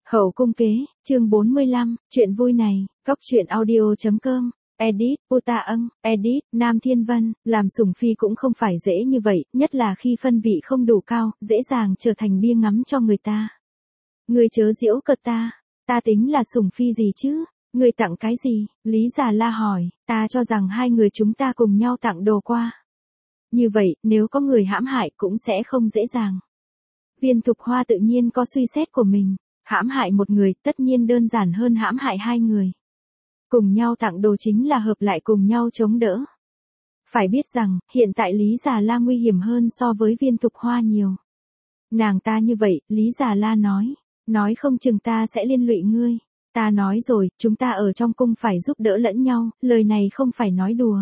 Hậu cung kế, chương 45, chuyện vui này, góc truyện audio.com, edit, Uta Ân, edit, Nam Thiên Vân, làm sủng phi cũng không phải dễ như vậy, nhất là khi phân vị không đủ cao, dễ dàng trở thành bia ngắm cho người ta. Ngươi chớ giễu cợt ta tính là sủng phi gì chứ? Ngươi tặng cái gì? Lý Già La hỏi, ta cho rằng hai người chúng ta cùng nhau tặng đồ qua. Như vậy, nếu có người hãm hại cũng sẽ không dễ dàng. Viên Thục Hoa tự nhiên có suy xét của mình. Hãm hại một người tất nhiên đơn giản hơn hãm hại hai người. Cùng nhau tặng đồ chính là hợp lại cùng nhau chống đỡ. Phải biết rằng, hiện tại Lý Già La nguy hiểm hơn so với Viên Thục Hoa nhiều. Nàng ta như vậy, Lý Già La nói không chừng ta sẽ liên lụy ngươi. Ta nói rồi, chúng ta ở trong cung phải giúp đỡ lẫn nhau, lời này không phải nói đùa.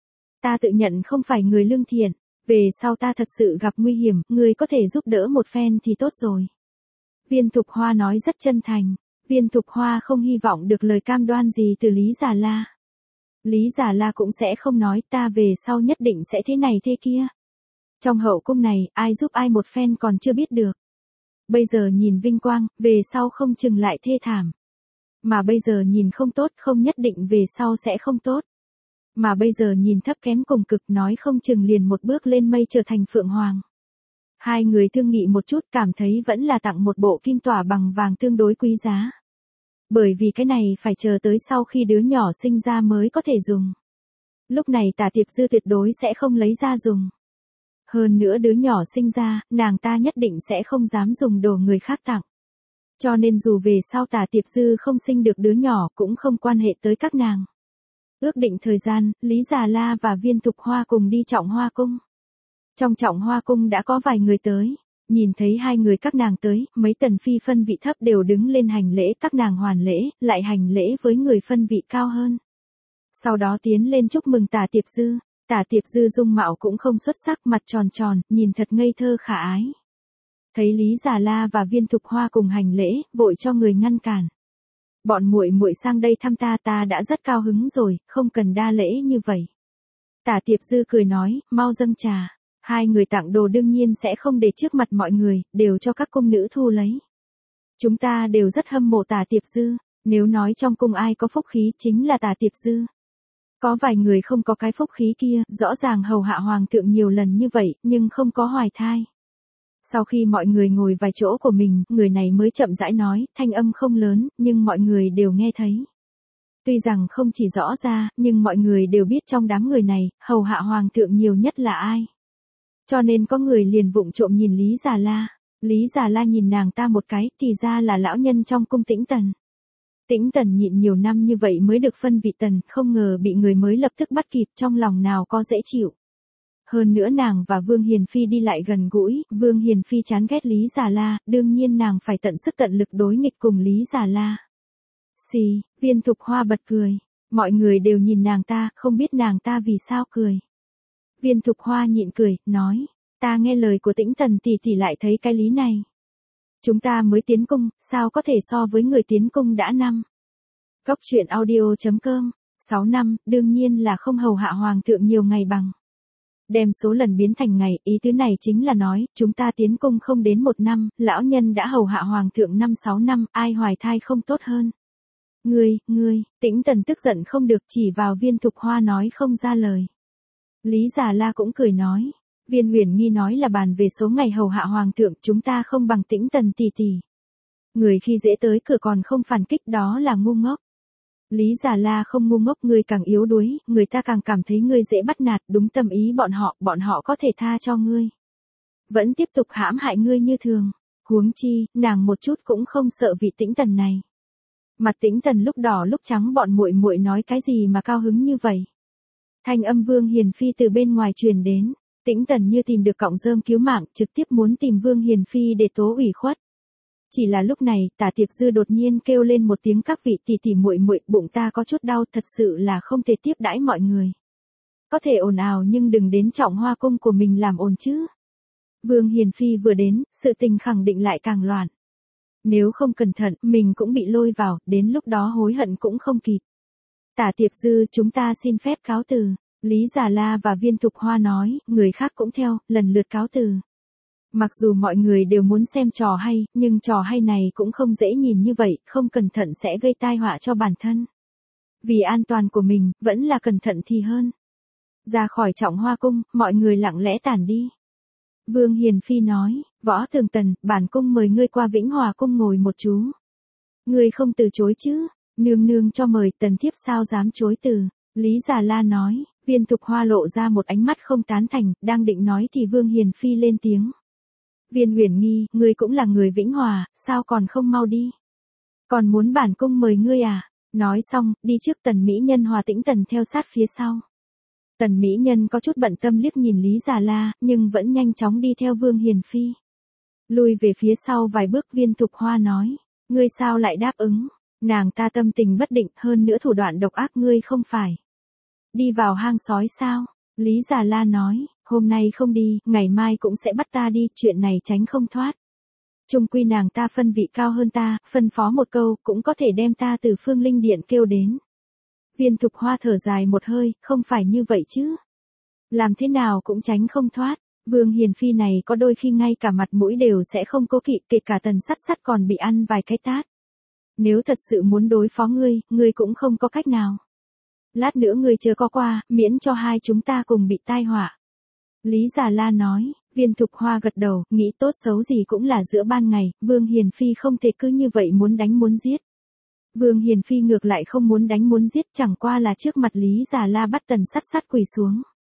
Ta tự nhận không phải người lương thiện, về sau ta thật sự gặp nguy hiểm, ngươi có thể giúp đỡ một phen thì tốt rồi. Viên Thục Hoa nói rất chân thành, Viên Thục Hoa không hy vọng được lời cam đoan gì từ Lý Già La. Lý Già La cũng sẽ không nói ta về sau nhất định sẽ thế này thế kia. Trong hậu cung này, ai giúp ai một phen còn chưa biết được. Bây giờ nhìn vinh quang, về sau không chừng lại thê thảm. Mà bây giờ nhìn không tốt không nhất định về sau sẽ không tốt. Mà bây giờ nhìn thấp kém cùng cực nói không chừng liền một bước lên mây trở thành phượng hoàng. Hai người thương nghị một chút cảm thấy vẫn là tặng một bộ kim tỏa bằng vàng tương đối quý giá. Bởi vì cái này phải chờ tới sau khi đứa nhỏ sinh ra mới có thể dùng. Lúc này Tả Tiệp Dư tuyệt đối sẽ không lấy ra dùng. Hơn nữa đứa nhỏ sinh ra, nàng ta nhất định sẽ không dám dùng đồ người khác tặng. Cho nên dù về sau Tả Tiệp Dư không sinh được đứa nhỏ cũng không quan hệ tới các nàng. Ước định thời gian, Lý Già La và Viên Thục Hoa cùng đi Trọng Hoa Cung. Trong Trọng Hoa Cung đã có vài người tới, nhìn thấy hai người các nàng tới, mấy tần phi phân vị thấp đều đứng lên hành lễ, các nàng hoàn lễ, lại hành lễ với người phân vị cao hơn. Sau đó tiến lên chúc mừng Tả Tiệp Dư, Tả Tiệp Dư dung mạo cũng không xuất sắc, mặt tròn tròn, nhìn thật ngây thơ khả ái. Thấy Lý Già La và Viên Thục Hoa cùng hành lễ, vội cho người ngăn cản. Bọn muội muội sang đây thăm ta đã rất cao hứng rồi, không cần đa lễ như vậy. Tả Tiệp Dư cười nói, mau dâng trà. Hai người tặng đồ đương nhiên sẽ không để trước mặt mọi người, đều cho các cung nữ thu lấy. Chúng ta đều rất hâm mộ Tả Tiệp Dư, nếu nói trong cung ai có phúc khí chính là Tả Tiệp Dư. Có vài người không có cái phúc khí kia, rõ ràng hầu hạ hoàng thượng nhiều lần như vậy, nhưng không có hoài thai. Sau khi mọi người ngồi vài chỗ của mình, người này mới chậm rãi nói, thanh âm không lớn, nhưng mọi người đều nghe thấy. Tuy rằng không chỉ rõ ra, nhưng mọi người đều biết trong đám người này, hầu hạ hoàng thượng nhiều nhất là ai. Cho nên có người liền vụng trộm nhìn Lý Già La. Lý Già La nhìn nàng ta một cái, thì ra là lão nhân trong cung Tĩnh Tần. Tĩnh Tần nhịn nhiều năm như vậy mới được phân vị tần, không ngờ bị người mới lập tức bắt kịp, trong lòng nào có dễ chịu. Hơn nữa nàng và Vương Hiền Phi đi lại gần gũi, Vương Hiền Phi chán ghét Lý Già La, đương nhiên nàng phải tận sức tận lực đối nghịch cùng Lý Già La. Xì, Viên Thục Hoa bật cười. Mọi người đều nhìn nàng ta, không biết nàng ta vì sao cười. Viên Thục Hoa nhịn cười, nói, ta nghe lời của Tĩnh Tần tỷ tỷ lại thấy cái lý này. Chúng ta mới tiến cung, sao có thể so với người tiến cung đã năm. Góc truyện audio.com, 6 năm, đương nhiên là không hầu hạ hoàng thượng nhiều ngày bằng. Đem số lần biến thành ngày, ý tứ này chính là nói, chúng ta tiến cung không đến 1 năm, lão nhân đã hầu hạ hoàng thượng 5-6 năm, ai hoài thai không tốt hơn. Ngươi, Tĩnh Tần tức giận không được chỉ vào Viên Thục Hoa nói không ra lời. Lý Già La cũng cười nói, Viên Uyển Nghi nói là bàn về số ngày hầu hạ hoàng thượng, chúng ta không bằng Tĩnh Tần tỷ tỷ. Người khi dễ tới cửa còn không phản kích đó là ngu ngốc. Lý Già La không ngu ngốc, người càng yếu đuối, người ta càng cảm thấy ngươi dễ bắt nạt, đúng tâm ý bọn họ có thể tha cho ngươi. Vẫn tiếp tục hãm hại ngươi như thường, huống chi, nàng một chút cũng không sợ vị Tĩnh Tần này. Mặt Tĩnh Tần lúc đỏ lúc trắng, bọn muội muội nói cái gì mà cao hứng như vậy. Thanh âm Vương Hiền Phi từ bên ngoài truyền đến, Tĩnh Tần như tìm được cọng rơm cứu mạng, trực tiếp muốn tìm Vương Hiền Phi để tố ủy khuất. Chỉ là lúc này, Tả Tiệp Dư đột nhiên kêu lên một tiếng, các vị tỷ tỷ muội muội, bụng ta có chút đau, thật sự là không thể tiếp đãi mọi người. Có thể ồn ào nhưng đừng đến Trọng Hoa Cung của mình làm ồn chứ. Vương Hiền Phi vừa đến, sự tình khẳng định lại càng loạn. Nếu không cẩn thận, mình cũng bị lôi vào, đến lúc đó hối hận cũng không kịp. Tả Tiệp Dư, chúng ta xin phép cáo từ. Lý Già La và Viên Thục Hoa nói, người khác cũng theo, lần lượt cáo từ. Mặc dù mọi người đều muốn xem trò hay, nhưng trò hay này cũng không dễ nhìn như vậy, không cẩn thận sẽ gây tai họa cho bản thân. Vì an toàn của mình, vẫn là cẩn thận thì hơn. Ra khỏi Trọng Hoa Cung, mọi người lặng lẽ tản đi. Vương Hiền Phi nói, Võ Thường Tần, bản cung mời ngươi qua Vĩnh Hòa Cung ngồi một chú. Ngươi không từ chối chứ? Nương nương cho mời, tần thiếp sao dám chối từ. Lý Già La nói, Viên Thục Hoa lộ ra một ánh mắt không tán thành, đang định nói thì Vương Hiền Phi lên tiếng. Viên Uyển Nghi, ngươi cũng là người Vĩnh Hòa, sao còn không mau đi? Còn muốn bản cung mời ngươi à? Nói xong, đi trước Tần Mỹ Nhân Hòa Tĩnh Tần theo sát phía sau. Tần Mỹ Nhân có chút bận tâm liếc nhìn Lý Già La, nhưng vẫn nhanh chóng đi theo Vương Hiền Phi. Lùi về phía sau vài bước, Viên Thục Hoa nói, ngươi sao lại đáp ứng? Nàng ta tâm tình bất định, hơn nữa thủ đoạn độc ác, ngươi không phải đi vào hang sói sao? Lý Già La nói, hôm nay không đi, ngày mai cũng sẽ bắt ta đi, chuyện này tránh không thoát. Chung quy nàng ta phân vị cao hơn ta, phân phó một câu, cũng có thể đem ta từ Phương Linh Điện kêu đến. Viên Thục Hoa thở dài một hơi, không phải như vậy chứ. Làm thế nào cũng tránh không thoát. Vương Hiền Phi này có đôi khi ngay cả mặt mũi đều sẽ không cố kỵ, kể cả Tần Sắt Sắt còn bị ăn vài cái tát. Nếu thật sự muốn đối phó ngươi cũng không có cách nào. Lát nữa ngươi chờ có qua, miễn cho hai chúng ta cùng bị tai họa. Lý Già La nói, Viên Thục Hoa gật đầu, nghĩ tốt xấu gì cũng là giữa ban ngày, Vương Hiền Phi không thể cứ như vậy muốn đánh muốn giết. Vương Hiền Phi ngược lại không muốn đánh muốn giết, chẳng qua là trước mặt Lý Già La bắt Tần Sắt Sắt quỳ xuống.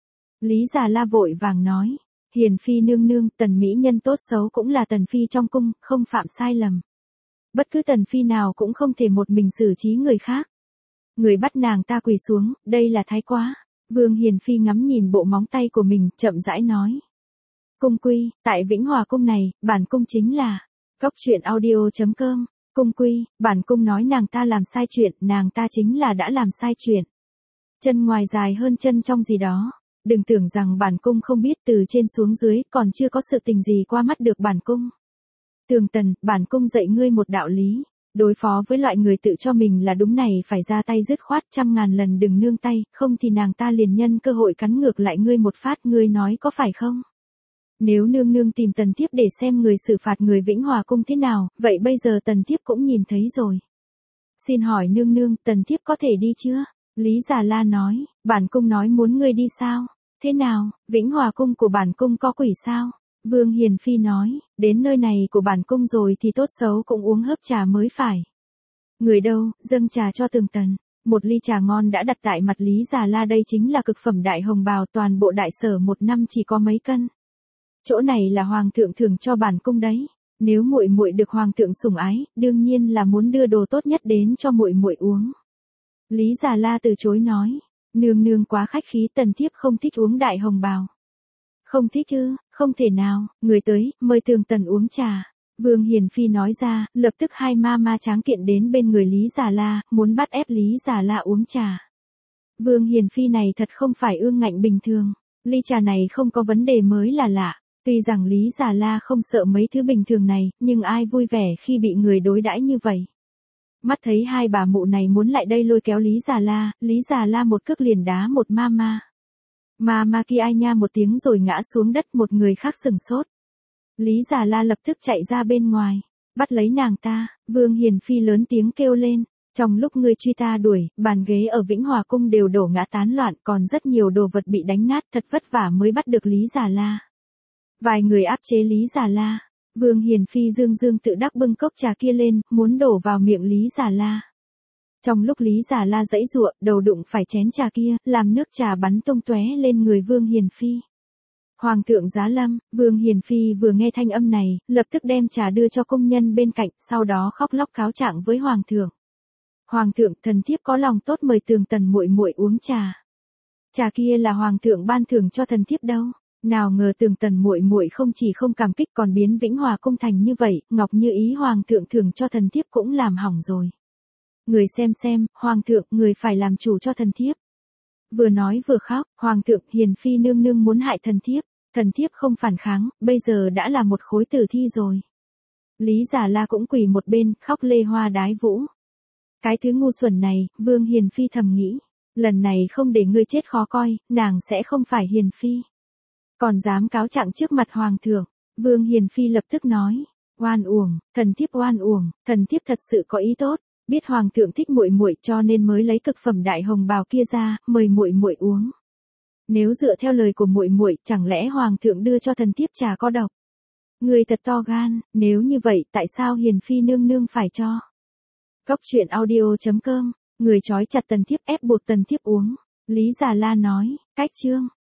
Lý Già La vội vàng nói, Hiền Phi nương nương, Tần mỹ nhân tốt xấu cũng là Tần Phi trong cung, không phạm sai lầm. Bất cứ Tần Phi nào cũng không thể một mình xử trí người khác. Người bắt nàng ta quỳ xuống, đây là thái quá. Vương Hiền Phi ngắm nhìn bộ móng tay của mình, chậm rãi nói. Cung quy, tại Vĩnh Hòa Cung này, bản cung chính là Cóc Truyện Audio.com. Cung quy, bản cung nói nàng ta làm sai chuyện, nàng ta chính là đã làm sai chuyện. Chân ngoài dài hơn chân trong gì đó. Đừng tưởng rằng bản cung không biết, từ trên xuống dưới, còn chưa có sự tình gì qua mắt được bản cung. Tường Tần, bản cung dạy ngươi một đạo lý. Đối phó với loại người tự cho mình là đúng này phải ra tay dứt khoát, 100.000 lần đừng nương tay, không thì nàng ta liền nhân cơ hội cắn ngược lại ngươi một phát, ngươi nói có phải không? Nếu nương nương tìm Tần thiếp để xem người xử phạt người Vĩnh Hòa Cung thế nào, vậy bây giờ Tần thiếp cũng nhìn thấy rồi. Xin hỏi nương nương, Tần thiếp có thể đi chưa? Lý Già La nói, bản cung nói muốn ngươi đi sao? Thế nào, Vĩnh Hòa Cung của bản cung có quỷ sao? Vương Hiền Phi nói, đến nơi này của bản cung rồi thì tốt xấu cũng uống hớp trà mới phải. Người đâu, dâng trà cho Tường Tần. Một ly trà ngon đã đặt tại mặt Lý Già La, đây chính là cực phẩm đại hồng bào, toàn bộ đại sở một năm chỉ có mấy cân. Chỗ này là hoàng thượng thưởng cho bản cung đấy. Nếu muội muội được hoàng thượng sủng ái, đương nhiên là muốn đưa đồ tốt nhất đến cho muội muội uống. Lý Già La từ chối nói, nương nương quá khách khí, Tần thiếp không thích uống đại hồng bào. Không thích ư? Không thể nào, người tới, mời Tường Tần uống trà. Vương Hiền Phi nói ra, lập tức hai ma ma tráng kiện đến bên người Lý Già La, muốn bắt ép Lý Già La uống trà. Vương Hiền Phi này thật không phải ương ngạnh bình thường, ly trà này không có vấn đề mới là lạ. Tuy rằng Lý Già La không sợ mấy thứ bình thường này, nhưng ai vui vẻ khi bị người đối đãi như vậy. Mắt thấy hai bà mụ này muốn lại đây lôi kéo Lý Già La một cước liền đá một ma ma. Ma kia ai nha một tiếng rồi ngã xuống đất, một người khác sừng sốt. Lý Già La lập tức chạy ra bên ngoài, bắt lấy nàng ta. Vương Hiền Phi lớn tiếng kêu lên, trong lúc ngươi truy ta đuổi, bàn ghế ở Vĩnh Hòa Cung đều đổ ngã tán loạn, còn rất nhiều đồ vật bị đánh nát, thật vất vả mới bắt được Lý Già La. Vài người áp chế Lý Già La. Vương Hiền Phi dương tự đắc bưng cốc trà kia lên, muốn đổ vào miệng Lý Già La. Trong lúc Lý Già La giãy giụa, đầu đụng phải chén trà kia, làm nước trà bắn tung tóe lên người Vương Hiền Phi. Hoàng thượng giá lâm. Vương Hiền Phi vừa nghe thanh âm này, lập tức đem trà đưa cho công nhân bên cạnh, sau đó khóc lóc cáo trạng với hoàng thượng. Hoàng thượng, thần thiếp có lòng tốt mời Tường Tần muội muội uống trà. Trà kia là hoàng thượng ban thưởng cho thần thiếp đâu. Nào ngờ Tường Tần muội muội không chỉ không cảm kích còn biến Vĩnh Hòa Cung thành như vậy, ngọc như ý hoàng thượng thưởng cho thần thiếp cũng làm hỏng rồi. Người xem, hoàng thượng, người phải làm chủ cho thần thiếp. Vừa nói vừa khóc, hoàng thượng, Hiền Phi nương nương muốn hại thần thiếp không phản kháng, bây giờ đã là một khối tử thi rồi. Lý Già La cũng quỳ một bên, khóc lê hoa đái vũ. Cái thứ ngu xuẩn này, Vương Hiền Phi thầm nghĩ, lần này không để ngươi chết khó coi, nàng sẽ không phải Hiền Phi. Còn dám cáo trạng trước mặt hoàng thượng. Vương Hiền Phi lập tức nói, oan uổng, thần thiếp oan uổng, thần thiếp thật sự có ý tốt, biết hoàng thượng thích muội muội cho nên mới lấy cực phẩm đại hồng bào kia ra, mời muội muội uống. Nếu dựa theo lời của muội muội, chẳng lẽ hoàng thượng đưa cho thần thiếp trà có độc? Người thật to gan, nếu như vậy tại sao Hiền Phi nương nương phải cho? Cóc truyện audio.com, người trói chặt tần thiếp ép buộc tần thiếp uống. Lý Già La nói, cách chương.